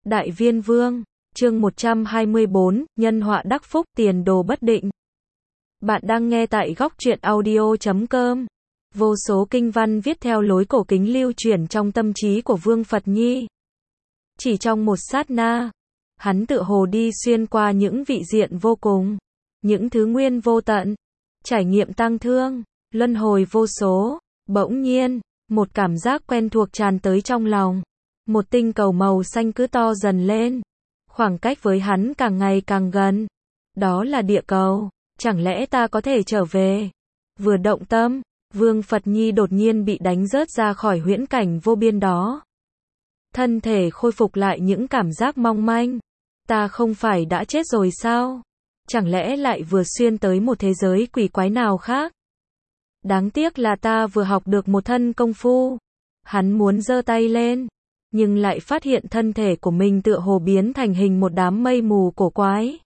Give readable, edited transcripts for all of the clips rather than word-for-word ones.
Đại Viên Vương, chương 124, nhân họa đắc phúc, tiền đồ bất định. Bạn đang nghe tại góc truyện audio.com. Vô số kinh văn viết theo lối cổ kính lưu truyền trong tâm trí của Vương Phật Nhi. Chỉ trong một sát na, hắn tựa hồ đi xuyên qua những vị diện vô cùng, những thứ nguyên vô tận, trải nghiệm tang thương, luân hồi vô số. Bỗng nhiên, một cảm giác quen thuộc tràn tới trong lòng. Một tinh cầu màu xanh cứ to dần lên. Khoảng cách với hắn càng ngày càng gần. Đó là địa cầu. Chẳng lẽ ta có thể trở về? Vừa động tâm, Vương Phật Nhi đột nhiên bị đánh rớt ra khỏi huyễn cảnh vô biên đó. Thân thể khôi phục lại những cảm giác mong manh. Ta không phải đã chết rồi sao? Chẳng lẽ lại vừa xuyên tới một thế giới quỷ quái nào khác? Đáng tiếc là ta vừa học được một thân công phu. Hắn muốn giơ tay lên, nhưng lại phát hiện thân thể của mình tựa hồ biến thành hình một đám mây mù cổ quái.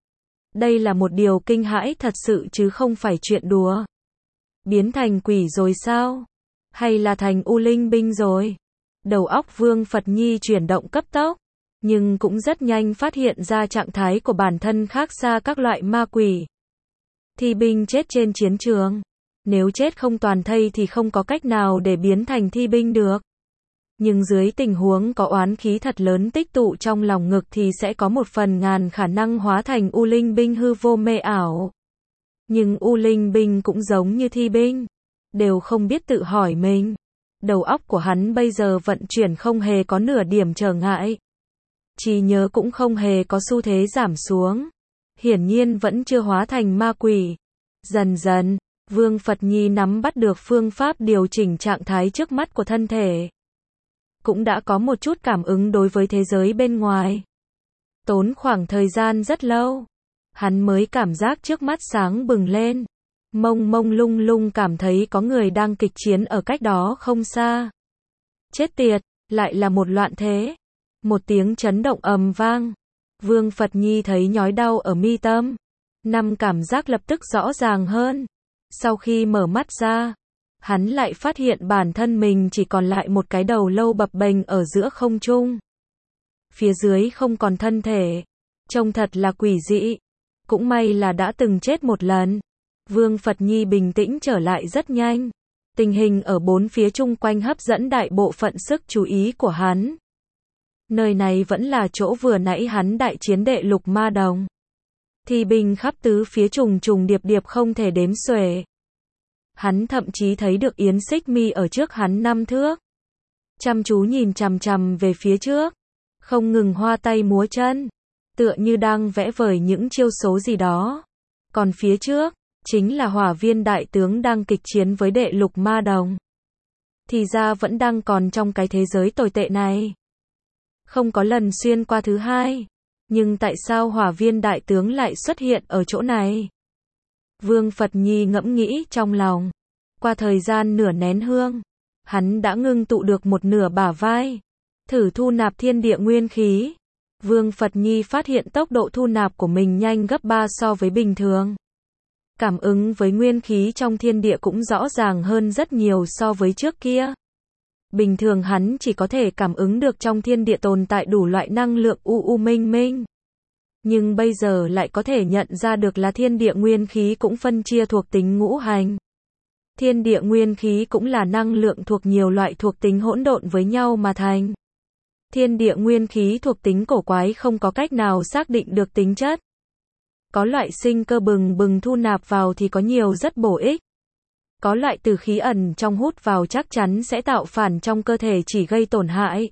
Đây là một điều kinh hãi thật sự chứ không phải chuyện đùa. Biến thành quỷ rồi sao? Hay là thành U Linh binh rồi? Đầu óc Vương Phật Nhi chuyển động cấp tốc, nhưng cũng rất nhanh phát hiện ra trạng thái của bản thân khác xa các loại ma quỷ. Thi binh chết trên chiến trường. Nếu chết không toàn thây thì không có cách nào để biến thành thi binh được. Nhưng dưới tình huống có oán khí thật lớn tích tụ trong lòng ngực thì sẽ có 1/1000 khả năng hóa thành U Linh binh hư vô mê ảo. Nhưng U Linh binh cũng giống như thi binh, đều không biết tự hỏi mình. Đầu óc của hắn bây giờ vận chuyển không hề có nửa điểm trở ngại. Trí nhớ cũng không hề có xu thế giảm xuống. Hiển nhiên vẫn chưa hóa thành ma quỷ. Dần dần, Vương Phật Nhi nắm bắt được phương pháp điều chỉnh trạng thái trước mắt của thân thể. Cũng đã có một chút cảm ứng đối với thế giới bên ngoài. Tốn khoảng thời gian rất lâu, hắn mới cảm giác trước mắt sáng bừng lên. Mông mông lung lung cảm thấy có người đang kịch chiến ở cách đó không xa. Chết tiệt, lại là một loạn thế. Một tiếng chấn động ầm vang. Vương Phật Nhi thấy nhói đau ở mi tâm. 5 cảm giác lập tức rõ ràng hơn. Sau khi mở mắt ra, hắn lại phát hiện bản thân mình chỉ còn lại một cái đầu lâu bập bềnh ở giữa không trung. Phía dưới không còn thân thể. Trông thật là quỷ dị. Cũng may là đã từng chết một lần. Vương Phật Nhi bình tĩnh trở lại rất nhanh. Tình hình ở bốn phía chung quanh hấp dẫn đại bộ phận sức chú ý của hắn. Nơi này vẫn là chỗ vừa nãy hắn đại chiến đệ lục ma đồng. Thi binh khắp tứ phía trùng trùng điệp điệp không thể đếm xuể. Hắn thậm chí thấy được Yến Xích Mi ở trước hắn 5 thước. Chăm chú nhìn chằm chằm về phía trước. Không ngừng hoa tay múa chân. Tựa như đang vẽ vời những chiêu số gì đó. Còn phía trước, chính là Hỏa Viên đại tướng đang kịch chiến với đệ lục ma đồng. Thì ra vẫn đang còn trong cái thế giới tồi tệ này. Không có lần xuyên qua thứ hai. Nhưng tại sao Hỏa Viên đại tướng lại xuất hiện ở chỗ này? Vương Phật Nhi ngẫm nghĩ trong lòng. Qua thời gian nửa nén hương, hắn đã ngưng tụ được một nửa bả vai. Thử thu nạp thiên địa nguyên khí. Vương Phật Nhi phát hiện tốc độ thu nạp của mình nhanh gấp 3 so với bình thường. Cảm ứng với nguyên khí trong thiên địa cũng rõ ràng hơn rất nhiều so với trước kia. Bình thường hắn chỉ có thể cảm ứng được trong thiên địa tồn tại đủ loại năng lượng u minh minh. Nhưng bây giờ lại có thể nhận ra được là thiên địa nguyên khí cũng phân chia thuộc tính ngũ hành. Thiên địa nguyên khí cũng là năng lượng thuộc nhiều loại thuộc tính hỗn độn với nhau mà thành. Thiên địa nguyên khí thuộc tính cổ quái không có cách nào xác định được tính chất. Có loại sinh cơ bừng bừng thu nạp vào thì có nhiều rất bổ ích. Có loại từ khí ẩn trong hút vào chắc chắn sẽ tạo phản trong cơ thể chỉ gây tổn hại.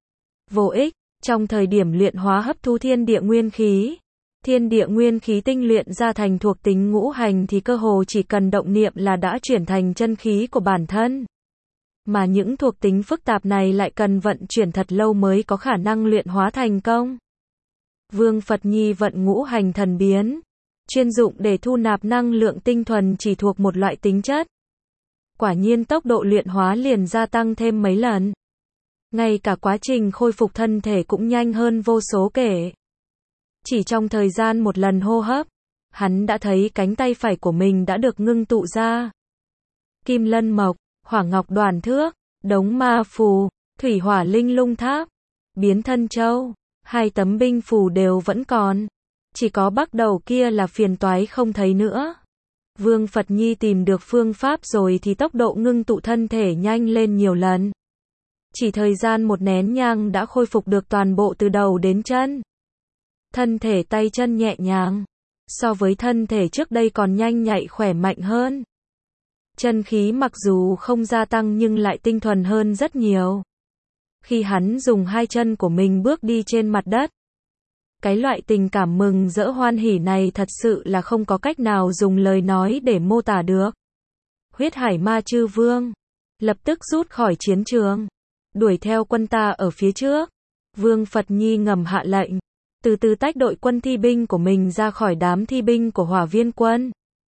Vô ích, trong thời điểm luyện hóa hấp thu thiên địa nguyên khí. Thiên địa nguyên khí tinh luyện ra thành thuộc tính ngũ hành thì cơ hồ chỉ cần động niệm là đã chuyển thành chân khí của bản thân. Mà những thuộc tính phức tạp này lại cần vận chuyển thật lâu mới có khả năng luyện hóa thành công. Vương Phật Nhi vận ngũ hành thần biến, chuyên dụng để thu nạp năng lượng tinh thuần chỉ thuộc một loại tính chất. Quả nhiên tốc độ luyện hóa liền gia tăng thêm mấy lần. Ngay cả quá trình khôi phục thân thể cũng nhanh hơn vô số kể. Chỉ trong thời gian một lần hô hấp, hắn đã thấy cánh tay phải của mình đã được ngưng tụ ra. Kim Lân Mộc, Hỏa Ngọc Đoàn Thước, Đống Ma Phù, Thủy Hỏa Linh Lung Tháp, Biến Thân Châu, 2 tấm binh phù đều vẫn còn. Chỉ có Bắc Đầu kia là phiền toái không thấy nữa. Vương Phật Nhi tìm được phương pháp rồi thì tốc độ ngưng tụ thân thể nhanh lên nhiều lần. Chỉ thời gian một nén nhang đã khôi phục được toàn bộ từ đầu đến chân. Thân thể tay chân nhẹ nhàng. So với thân thể trước đây còn nhanh nhạy khỏe mạnh hơn. Chân khí mặc dù không gia tăng nhưng lại tinh thuần hơn rất nhiều. Khi hắn dùng 2 chân của mình bước đi trên mặt đất. Cái loại tình cảm mừng rỡ hoan hỉ này thật sự là không có cách nào dùng lời nói để mô tả được. Huyết Hải Ma Chư Vương lập tức rút khỏi chiến trường, đuổi theo quân ta ở phía trước. Vương Phật Nhi ngầm hạ lệnh, từ từ tách đội quân thi binh của mình ra khỏi đám thi binh của Hỏa Viên quân.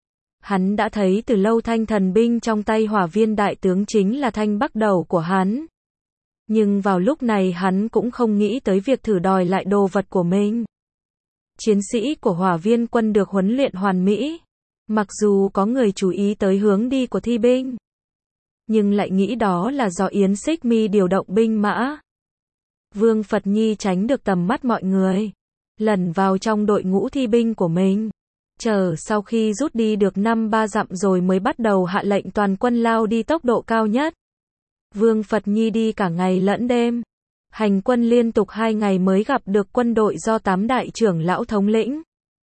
Hắn đã thấy từ lâu thanh thần binh trong tay Hỏa Viên đại tướng chính là thanh Bắc Đầu của hắn. Nhưng vào lúc này hắn cũng không nghĩ tới việc thử đòi lại đồ vật của mình. Chiến sĩ của Hỏa Viên quân được huấn luyện hoàn mỹ. Mặc dù có người chú ý tới hướng đi của thi binh, nhưng lại nghĩ đó là do Yến Xích Mi điều động binh mã. Vương Phật Nhi tránh được tầm mắt mọi người, lẩn vào trong đội ngũ thi binh của mình. Chờ sau khi rút đi được 5-3 dặm rồi mới bắt đầu hạ lệnh toàn quân lao đi tốc độ cao nhất. Vương Phật Nhi đi cả ngày lẫn đêm. Hành quân liên tục 2 ngày mới gặp được quân đội do 8 đại trưởng lão thống lĩnh.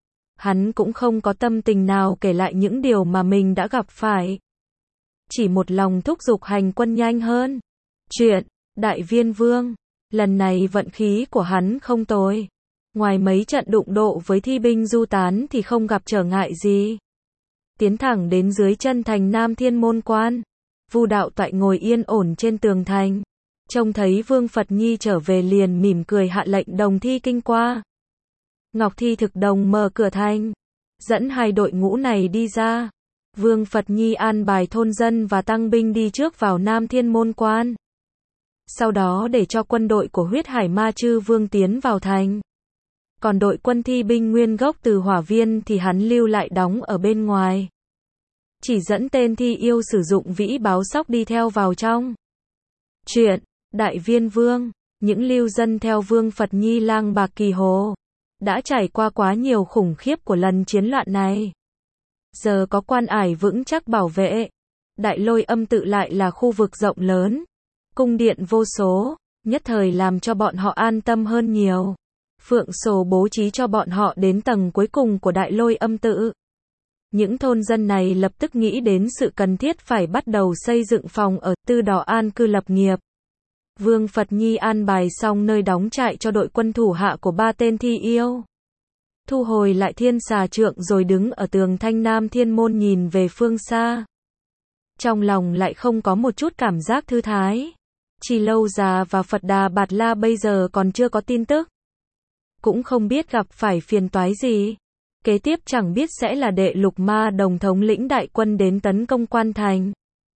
Hắn cũng không có tâm tình nào kể lại những điều mà mình đã gặp phải. Chỉ một lòng thúc giục hành quân nhanh hơn. Chuyện, Đại Viên Vương. Lần này vận khí của hắn không tồi. Ngoài mấy trận đụng độ với thi binh du tán thì không gặp trở ngại gì. Tiến thẳng đến dưới chân thành Nam Thiên Môn Quan. Vu Đạo Toại ngồi yên ổn trên tường thành. Trông thấy Vương Phật Nhi trở về liền mỉm cười hạ lệnh đồng thi kinh qua. Ngọc Thi Thực Đồng mở cửa thành, dẫn 2 đội ngũ này đi ra. Vương Phật Nhi an bài thôn dân và tăng binh đi trước vào Nam Thiên Môn Quan. Sau đó để cho quân đội của Huyết Hải Ma Chư Vương tiến vào thành. Còn đội quân thi binh nguyên gốc từ Hỏa Viên thì hắn lưu lại đóng ở bên ngoài. Chỉ dẫn tên thi yêu sử dụng vĩ báo sóc đi theo vào trong. Chuyện, Đại Viên Vương, những lưu dân theo Vương Phật Nhi lang bạc kỳ hồ. Đã trải qua quá nhiều khủng khiếp của lần chiến loạn này. Giờ có quan ải vững chắc bảo vệ. Đại Lôi Âm tự lại là khu vực rộng lớn. Cung điện vô số, nhất thời làm cho bọn họ an tâm hơn nhiều. Phượng Sổ bố trí cho bọn họ đến tầng cuối cùng của Đại Lôi Âm tự. Những thôn dân này lập tức nghĩ đến sự cần thiết phải bắt đầu xây dựng phòng ở Tư Đỏ an cư lập nghiệp. Vương Phật Nhi an bài xong nơi đóng trại cho đội quân thủ hạ của 3 tên thi yêu. Thu hồi lại thiên xà trượng rồi đứng ở tường thanh Nam Thiên Môn nhìn về phương xa. Trong lòng lại không có một chút cảm giác thư thái. Chỉ Lâu Già và Phật Đà Bạt La bây giờ còn chưa có tin tức. Cũng không biết gặp phải phiền toái gì. Kế tiếp chẳng biết sẽ là Đệ Lục Ma Đồng thống lĩnh đại quân đến tấn công quan thành.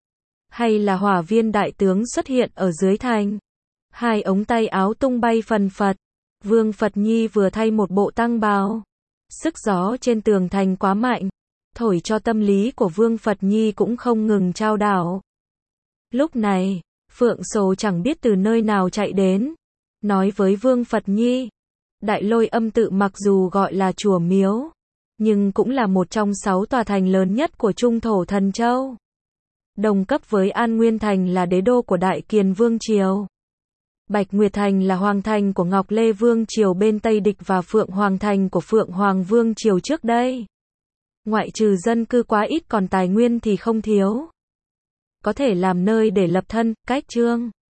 Hay là Hỏa Viên đại tướng xuất hiện ở dưới thành. 2 ống tay áo tung bay phần phật. Vương Phật Nhi vừa thay một bộ tăng bào. Sức gió trên tường thành quá mạnh. Thổi cho tâm lý của Vương Phật Nhi cũng không ngừng chao đảo. Lúc này, Phượng Sổ chẳng biết từ nơi nào chạy đến. Nói với Vương Phật Nhi. Đại Lôi Âm tự mặc dù gọi là chùa miếu. Nhưng cũng là một trong 6 tòa thành lớn nhất của Trung Thổ Thần Châu. Đồng cấp với An Nguyên Thành là đế đô của Đại Kiền Vương Triều. Bạch Nguyệt Thành là hoàng thành của Ngọc Lê Vương Triều bên Tây Địch và Phượng Hoàng Thành của Phượng Hoàng Vương Triều trước đây. Ngoại trừ dân cư quá ít còn tài nguyên thì không thiếu. Có thể làm nơi để lập thân, cách trương.